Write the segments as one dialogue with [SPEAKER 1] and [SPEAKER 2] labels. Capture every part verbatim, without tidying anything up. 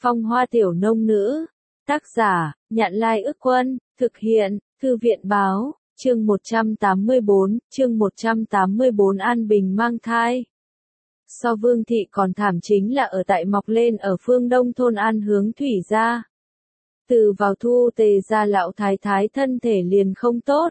[SPEAKER 1] Phong hoa tiểu nông nữ. Tác giả, Nhạn Lai Ức Quân, thực hiện, Thư viện Báo, chương một trăm tám mươi bốn, chương một trăm tám mươi bốn An Bình mang thai. So Vương thị còn thảm chính là ở tại mọc lên ở phương đông thôn An Hướng Thủy gia. Từ vào thu Tề gia lão thái thái thân thể liền không tốt.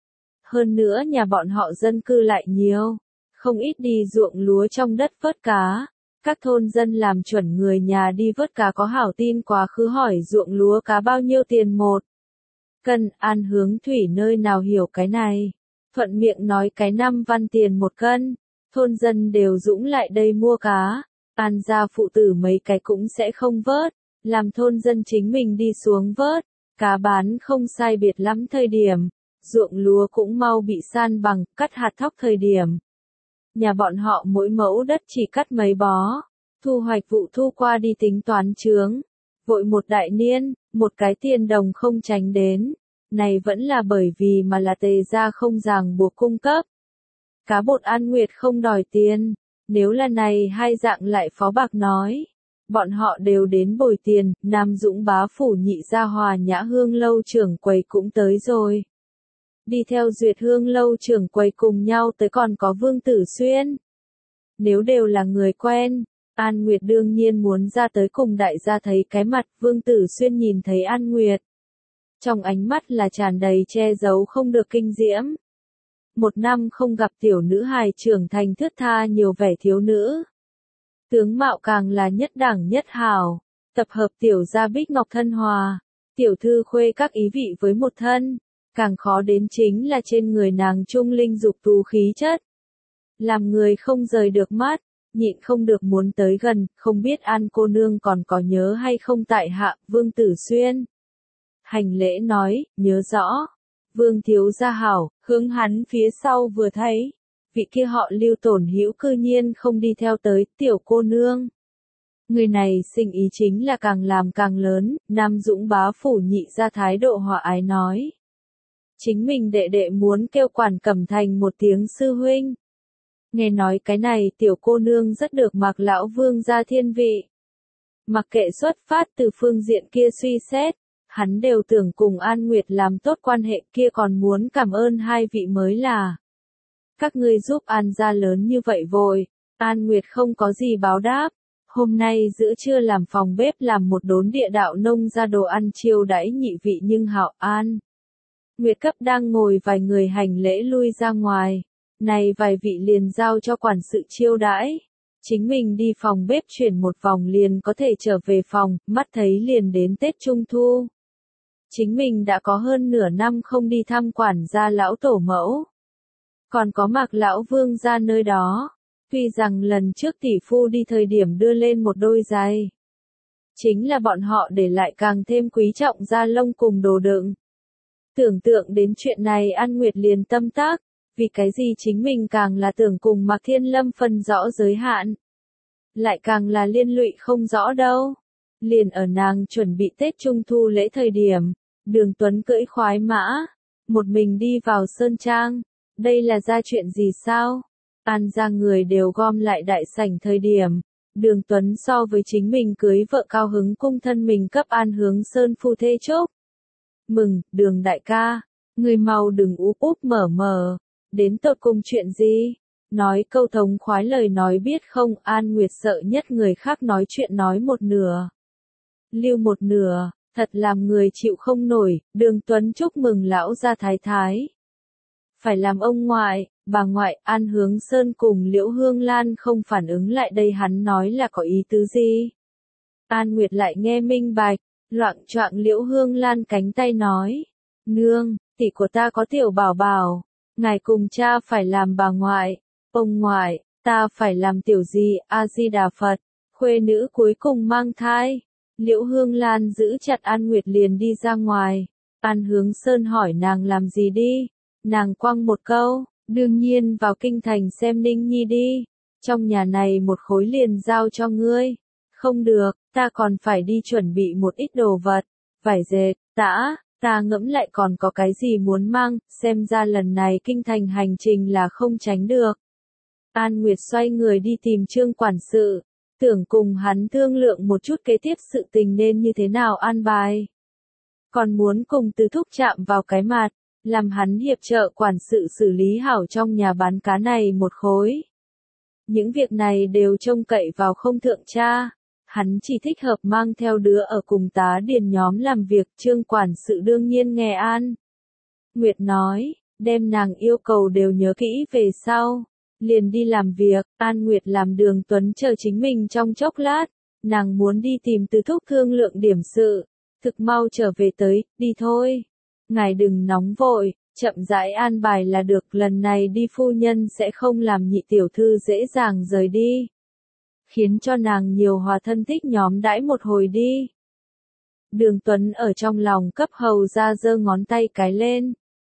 [SPEAKER 1] Hơn nữa nhà bọn họ dân cư lại nhiều, không ít đi ruộng lúa trong đất vớt cá. Các thôn dân làm chuẩn người nhà đi vớt cá có hảo tin quá khứ hỏi ruộng lúa cá bao nhiêu tiền một cân. An Hướng Thủy nơi nào hiểu cái này, thuận miệng nói cái năm văn tiền một cân. Thôn dân đều dũng lại đây mua cá. An gia phụ tử mấy cái cũng sẽ không vớt, làm thôn dân chính mình đi xuống vớt. Cá bán không sai biệt lắm thời điểm, ruộng lúa cũng mau bị san bằng, cắt hạt thóc thời điểm. Nhà bọn họ mỗi mẫu đất chỉ cắt mấy bó, thu hoạch vụ thu qua đi tính toán chướng. Vội một đại niên, một cái tiền đồng không tránh đến. Này vẫn là bởi vì mà là Tề gia không ràng buộc cung cấp. Cá bột An Nguyệt không đòi tiền, nếu là này hai dạng lại Phó Bạc nói. Bọn họ đều đến bồi tiền, Nam Dũng bá phủ nhị gia Hòa Nhã Hương lâu trưởng quầy cũng tới rồi. Đi theo Duyệt Hương lâu trưởng quầy cùng nhau tới còn có Vương Tử Xuyên. Nếu đều là người quen, An Nguyệt đương nhiên muốn ra tới cùng đại gia thấy cái mặt. Vương Tử Xuyên nhìn thấy An Nguyệt, trong ánh mắt là tràn đầy che giấu không được kinh diễm. Một năm không gặp tiểu nữ hài trưởng thành thướt tha nhiều vẻ thiếu nữ. Tướng mạo càng là nhất đẳng nhất hảo, tập hợp tiểu gia bích ngọc thân hòa, tiểu thư khuê các ý vị với một thân. Càng khó đến chính là trên người nàng trung linh dục tú khí chất. Làm người không rời được mắt, nhịn không được muốn tới gần, không biết An cô nương còn có nhớ hay không tại hạ. Vương Tử Xuyên hành lễ nói, nhớ rõ. Vương thiếu gia hảo, hướng hắn phía sau vừa thấy. Vị kia họ Lưu Tổn Hữu cư nhiên không đi theo tới, tiểu cô nương. Người này sinh ý chính là càng làm càng lớn. Nam Dũng bá phủ nhị gia thái độ hòa ái nói. Chính mình đệ đệ muốn kêu Quản Cẩm Thành một tiếng sư huynh. Nghe nói cái này tiểu cô nương rất được Mạc lão vương gia thiên vị. Mặc kệ xuất phát từ phương diện kia suy xét, hắn đều tưởng cùng An Nguyệt làm tốt quan hệ, kia còn muốn cảm ơn hai vị mới là. Các ngươi giúp An gia lớn như vậy vội. An Nguyệt không có gì báo đáp. Hôm nay giữa trưa làm phòng bếp làm một đốn địa đạo nông ra đồ ăn chiêu đãi nhị vị nhưng hảo. An Nguyệt cấp đang ngồi vài người hành lễ lui ra ngoài. Này vài vị liền giao cho quản sự chiêu đãi. Chính mình đi phòng bếp chuyển một vòng liền có thể trở về phòng, mắt thấy liền đến Tết Trung Thu. Chính mình đã có hơn nửa năm không đi thăm quản gia lão tổ mẫu. Còn có Mạc lão vương gia nơi đó. Tuy rằng lần trước tỷ phu đi thời điểm đưa lên một đôi giày. Chính là bọn họ để lại càng thêm quý trọng da lông cùng đồ đựng. Tưởng tượng đến chuyện này An Nguyệt liền tâm tác, vì cái gì chính mình càng là tưởng cùng Mạc Thiên Lâm phân rõ giới hạn. Lại càng là liên lụy không rõ đâu. Liền ở nàng chuẩn bị Tết Trung Thu lễ thời điểm, Đường Tuấn cưỡi khoái mã, một mình đi vào Sơn Trang. Đây là ra chuyện gì sao? An ra người đều gom lại đại sảnh thời điểm. Đường Tuấn so với chính mình cưới vợ cao hứng cung thân mình cấp An Hướng Sơn phu thê chúc mừng. Đường đại ca, người mau đừng úp úp mở mở, đến tột cùng chuyện gì? Nói câu thống khoái lời nói biết không? An Nguyệt sợ nhất người khác nói chuyện nói một nửa, lưu một nửa, thật làm người chịu không nổi. Đường Tuấn chúc mừng lão gia thái thái. Phải làm ông ngoại, bà ngoại. An Hướng Sơn cùng Liễu Hương Lan không phản ứng lại đây hắn nói là có ý tứ gì. An Nguyệt lại nghe minh bạch, loạng choạng Liễu Hương Lan cánh tay nói. Nương, tỷ của ta có tiểu bảo bảo, ngài cùng cha phải làm bà ngoại, ông ngoại, ta phải làm tiểu gì? A-di-đà Phật, khuê nữ cuối cùng mang thai. Liễu Hương Lan giữ chặt An Nguyệt liền đi ra ngoài. An Hướng Sơn hỏi nàng làm gì đi? Nàng quăng một câu, đương nhiên vào kinh thành xem Ninh Nhi đi. Trong nhà này một khối liền giao cho ngươi. Không được, ta còn phải đi chuẩn bị một ít đồ vật. Vải dệt, tã, ta ngẫm lại còn có cái gì muốn mang, xem ra lần này kinh thành hành trình là không tránh được. An Nguyệt xoay người đi tìm Trương quản sự. tưởng cùng hắn thương lượng một chút kế tiếp sự tình nên như thế nào an bài. Còn muốn cùng Từ Thúc chạm vào cái mặt, làm hắn hiệp trợ quản sự xử lý hảo trong nhà bán cá này một khối. Những việc này đều trông cậy vào không thượng cha, hắn chỉ thích hợp mang theo đứa ở cùng tá điền nhóm làm việc, Trương quản sự đương nhiên nghe an. Nguyệt nói, đem nàng yêu cầu đều nhớ kỹ về sau, liền đi làm việc. An Nguyệt làm Đường Tuấn chờ chính mình trong chốc lát, nàng muốn đi tìm Từ Thúc thương lượng điểm sự, thực mau trở về tới, đi thôi. Ngài đừng nóng vội, chậm rãi an bài là được, lần này đi phu nhân sẽ không làm nhị tiểu thư dễ dàng rời đi. Khiến cho nàng nhiều hòa thân thích nhóm đãi một hồi đi. Đường Tuấn ở trong lòng cấp hầu ra giơ ngón tay cái lên.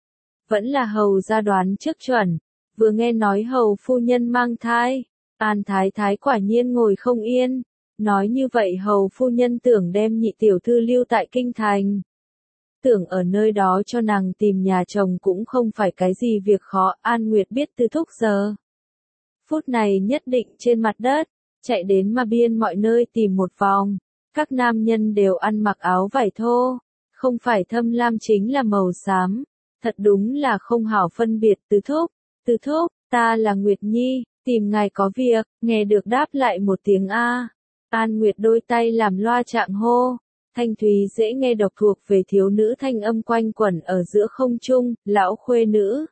[SPEAKER 1] Vẫn là hầu ra đoán trước chuẩn, vừa nghe nói hầu phu nhân mang thai, An Thái Thái quả nhiên ngồi không yên, nói như vậy hầu phu nhân tưởng đem nhị tiểu thư lưu tại kinh thành. Tưởng ở nơi đó cho nàng tìm nhà chồng cũng không phải cái gì việc khó. An Nguyệt biết Từ Thúc giờ phút này nhất định trên mặt đất, chạy đến ma biên mọi nơi tìm một vòng, các nam nhân đều ăn mặc áo vải thô, không phải thâm lam chính là màu xám, thật đúng là không hảo phân biệt. Từ Thúc, Từ Thúc, ta là Nguyệt Nhi, tìm ngài có việc. Nghe được đáp lại một tiếng A. An Nguyệt đôi tay làm loa trạng hô, thanh thúy dễ nghe độc thuộc về thiếu nữ thanh âm quanh quẩn ở giữa không trung. Lão khuê nữ,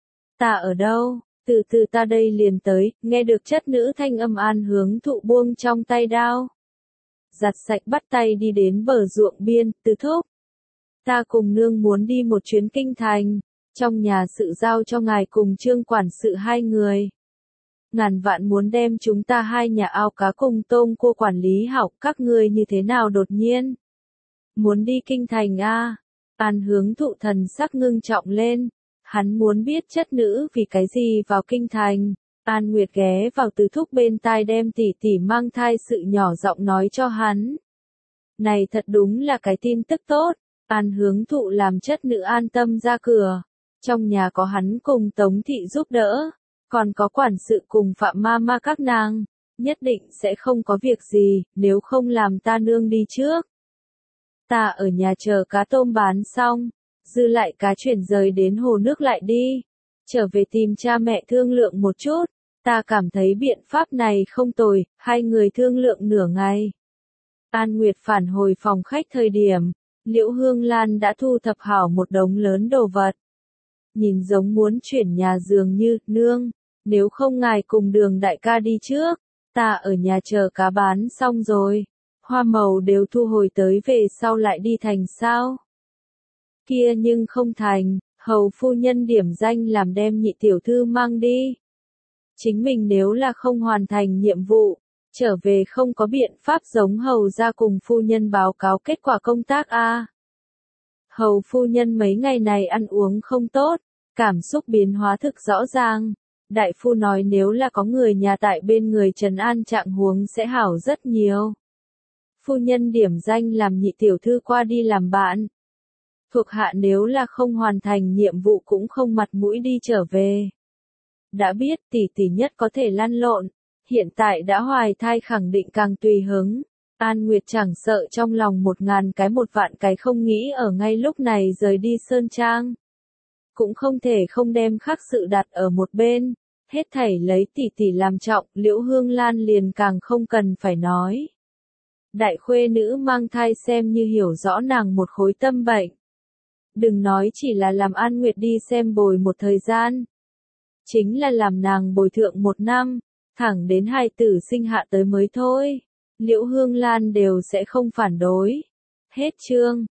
[SPEAKER 1] ta ở đâu? Từ từ ta đây liền tới. Nghe được chất nữ thanh âm, An Hướng Thụ buông trong tay đao, giặt sạch bắt tay đi đến bờ ruộng biên. Từ Thúc, ta cùng nương muốn đi một chuyến kinh thành, trong nhà sự giao cho ngài cùng Trương quản sự hai người. Ngàn vạn muốn đem chúng ta hai nhà ao cá cùng tôm cua quản lý hảo. Các ngươi như thế nào đột nhiên muốn đi kinh thành a? An Hướng Thụ thần sắc ngưng trọng lên, hắn muốn biết chất nữ vì cái gì vào kinh thành. An Nguyệt ghé vào Từ Thúc bên tai đem tỷ tỷ mang thai sự nhỏ giọng nói cho hắn. Này thật đúng là cái tin tức tốt. An Hướng Thụ làm chất nữ an tâm ra cửa, trong nhà có hắn cùng Tống thị giúp đỡ, còn có quản sự cùng Phạm ma ma các nàng, nhất định sẽ không có việc gì, nếu không làm ta nương đi trước. Ta ở nhà chờ cá tôm bán xong, dư lại cá chuyển rời đến hồ nước lại đi, trở về tìm cha mẹ thương lượng một chút. Ta cảm thấy biện pháp này không tồi. Hai người thương lượng nửa ngày. An Nguyệt phản hồi phòng khách thời điểm, Liễu Hương Lan đã thu thập hảo một đống lớn đồ vật. Nhìn giống muốn chuyển nhà dường như. Nương, nếu không ngài cùng Đường đại ca đi trước, ta ở nhà chờ cá bán xong rồi, hoa màu đều thu hồi tới về sau lại đi thành sao? Kia nhưng không thành, hầu phu nhân điểm danh làm đem nhị tiểu thư mang đi. Chính mình nếu là không hoàn thành nhiệm vụ, trở về không có biện pháp giống hầu ra cùng phu nhân báo cáo kết quả công tác a. Hầu phu nhân mấy ngày này ăn uống không tốt, cảm xúc biến hóa thực rõ ràng. Đại phu nói nếu là có người nhà tại bên người trấn an trạng huống sẽ hảo rất nhiều. Phu nhân điểm danh làm nhị tiểu thư qua đi làm bạn. Thuộc hạ nếu là không hoàn thành nhiệm vụ cũng không mặt mũi đi trở về. Đã biết tỷ tỷ nhất có thể lăn lộn, hiện tại đã hoài thai khẳng định càng tùy hứng. An Nguyệt chẳng sợ trong lòng một ngàn cái một vạn cái không nghĩ ở ngay lúc này rời đi Sơn Trang. Cũng không thể không đem khác sự đặt ở một bên, hết thảy lấy tỷ tỷ làm trọng. Liễu Hương Lan liền càng không cần phải nói. Đại khuê nữ mang thai xem như hiểu rõ nàng một khối tâm bệnh. Đừng nói chỉ là làm An Nguyệt đi xem bồi một thời gian. Chính là làm nàng bồi thượng một năm, thẳng đến hai tử sinh hạ tới mới thôi. Liễu Hương Lan đều sẽ không phản đối. Hết chương.